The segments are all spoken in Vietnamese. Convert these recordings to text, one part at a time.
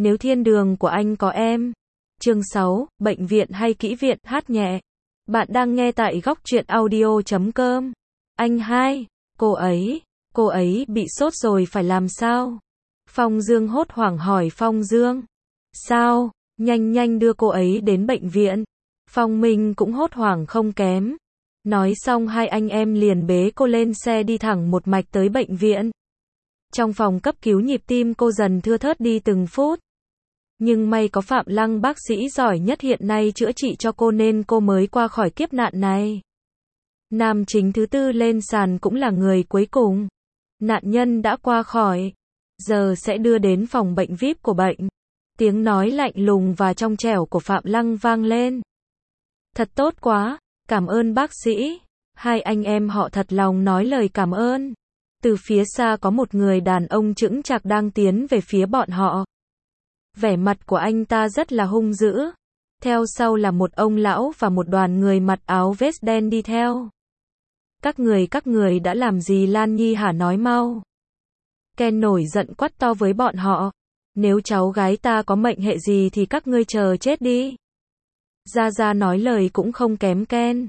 Nếu thiên đường của anh có em. Chương 6, bệnh viện hay kỹ viện, hát nhẹ. Bạn đang nghe tại góc truyện audio.com. Anh hai, cô ấy bị sốt rồi phải làm sao? Phong Dương hốt hoảng hỏi Phong Dương. Sao? Nhanh đưa cô ấy đến bệnh viện. Phong Minh cũng hốt hoảng không kém. Nói xong hai anh em liền bế cô lên xe đi thẳng một mạch tới bệnh viện. Trong phòng cấp cứu nhịp tim cô dần thưa thớt đi từng phút. Nhưng may có Phạm Lăng bác sĩ giỏi nhất hiện nay chữa trị cho cô nên cô mới qua khỏi kiếp nạn này. Nam chính thứ tư lên sàn cũng là người cuối cùng. Nạn nhân đã qua khỏi. Giờ sẽ đưa đến phòng bệnh VIP của bệnh. Tiếng nói lạnh lùng và trong trẻo của Phạm Lăng vang lên. Thật tốt quá, cảm ơn bác sĩ. Hai anh em họ thật lòng nói lời cảm ơn. Từ phía xa có một người đàn ông chững chạc đang tiến về phía bọn họ. Vẻ mặt của anh ta rất là hung dữ. Theo sau là một ông lão và một đoàn người mặc áo vest đen đi theo. Các người đã làm gì Lan Nhi hả, nói mau. Ken nổi giận quát to với bọn họ. Nếu cháu gái ta có mệnh hệ gì thì các ngươi chờ chết đi. Gia nói lời cũng không kém Ken.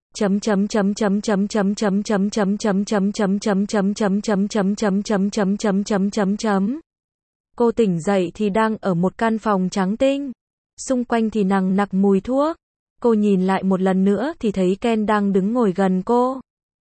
Cô tỉnh dậy thì đang ở một căn phòng trắng tinh. Xung quanh thì nằng nặc mùi thuốc. Cô nhìn lại một lần nữa thì thấy Ken đang đứng ngồi gần cô.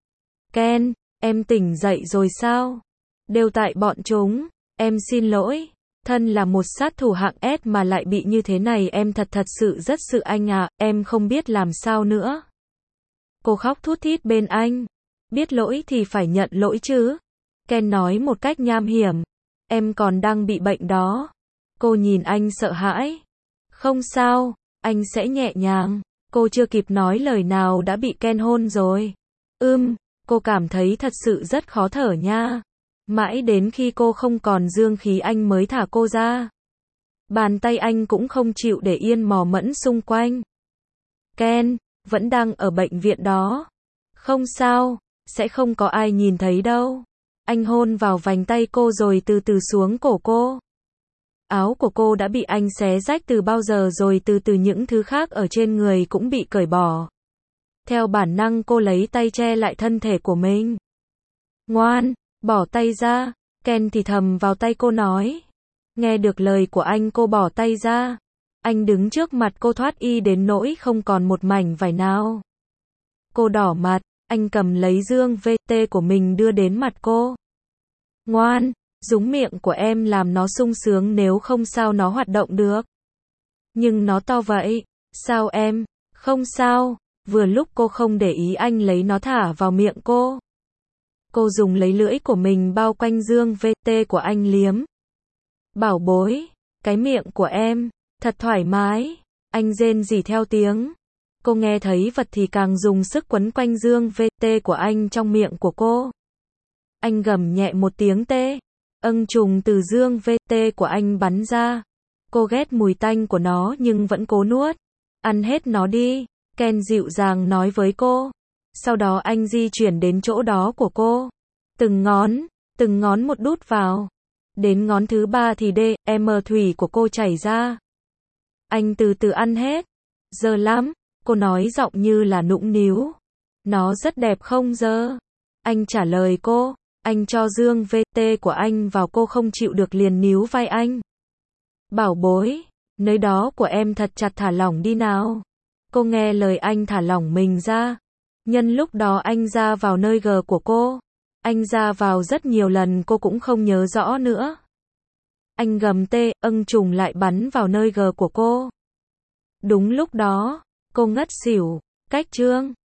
Ken, em tỉnh dậy rồi sao? Đều tại bọn chúng. Em xin lỗi. Thân là một sát thủ hạng S mà lại bị như thế này, em thật sự rất sự anh à, em không biết làm sao nữa. Cô khóc thút thít bên anh. Biết lỗi thì phải nhận lỗi chứ. Ken nói một cách nham hiểm. Em còn đang bị bệnh đó. Cô nhìn anh sợ hãi. Không sao, anh sẽ nhẹ nhàng. Cô chưa kịp nói lời nào đã bị Ken hôn rồi. Cô cảm thấy thật sự rất khó thở nha. Mãi đến khi cô không còn dương khí anh mới thả cô ra. Bàn tay anh cũng không chịu để yên mò mẫm xung quanh. Ken, vẫn đang ở bệnh viện đó. Không sao, sẽ không có ai nhìn thấy đâu. Anh hôn vào vành tay cô rồi từ từ xuống cổ cô. Áo của cô đã bị anh xé rách từ bao giờ rồi, từ từ những thứ khác ở trên người cũng bị cởi bỏ. Theo bản năng cô lấy tay che lại thân thể của mình. Ngoan, bỏ tay ra. Ken thì thầm vào tay cô nói. Nghe được lời của anh cô bỏ tay ra. Anh đứng trước mặt cô thoát y đến nỗi không còn một mảnh vải nào. Cô đỏ mặt, anh cầm lấy dương VT của mình đưa đến mặt cô. Ngoan, dúng miệng của em làm nó sung sướng, nếu không sao nó hoạt động được. Nhưng nó to vậy. Sao em? Không sao. Vừa lúc cô không để ý anh lấy nó thả vào miệng cô. Cô dùng lấy lưỡi của mình bao quanh dương VT của anh liếm. Bảo bối, cái miệng của em, thật thoải mái. Anh rên rỉ theo tiếng. Cô nghe thấy vật thì càng dùng sức quấn quanh dương VT của anh trong miệng của cô. Anh gầm nhẹ một tiếng tê. Ân trùng từ dương VT của anh bắn ra. Cô ghét mùi tanh của nó nhưng vẫn cố nuốt. Ăn hết nó đi. Ken dịu dàng nói với cô. Sau đó anh di chuyển đến chỗ đó của cô. Từng ngón một đút vào. Đến ngón thứ 3 thì DM thủy của cô chảy ra. Anh từ từ ăn hết. Giờ lắm, cô nói giọng như là nũng níu. Nó rất đẹp không giờ? Anh trả lời cô. Anh cho dương VT của anh vào, cô không chịu được liền níu vai anh. Bảo bối, nơi đó của em thật chặt, thả lỏng đi nào. Cô nghe lời anh thả lỏng mình ra. Nhân lúc đó anh ra vào nơi G của cô. Anh ra vào rất nhiều lần cô cũng không nhớ rõ nữa. Anh gầm tê, ân trùng lại bắn vào nơi G của cô. Đúng lúc đó, cô ngất xỉu. Cách chương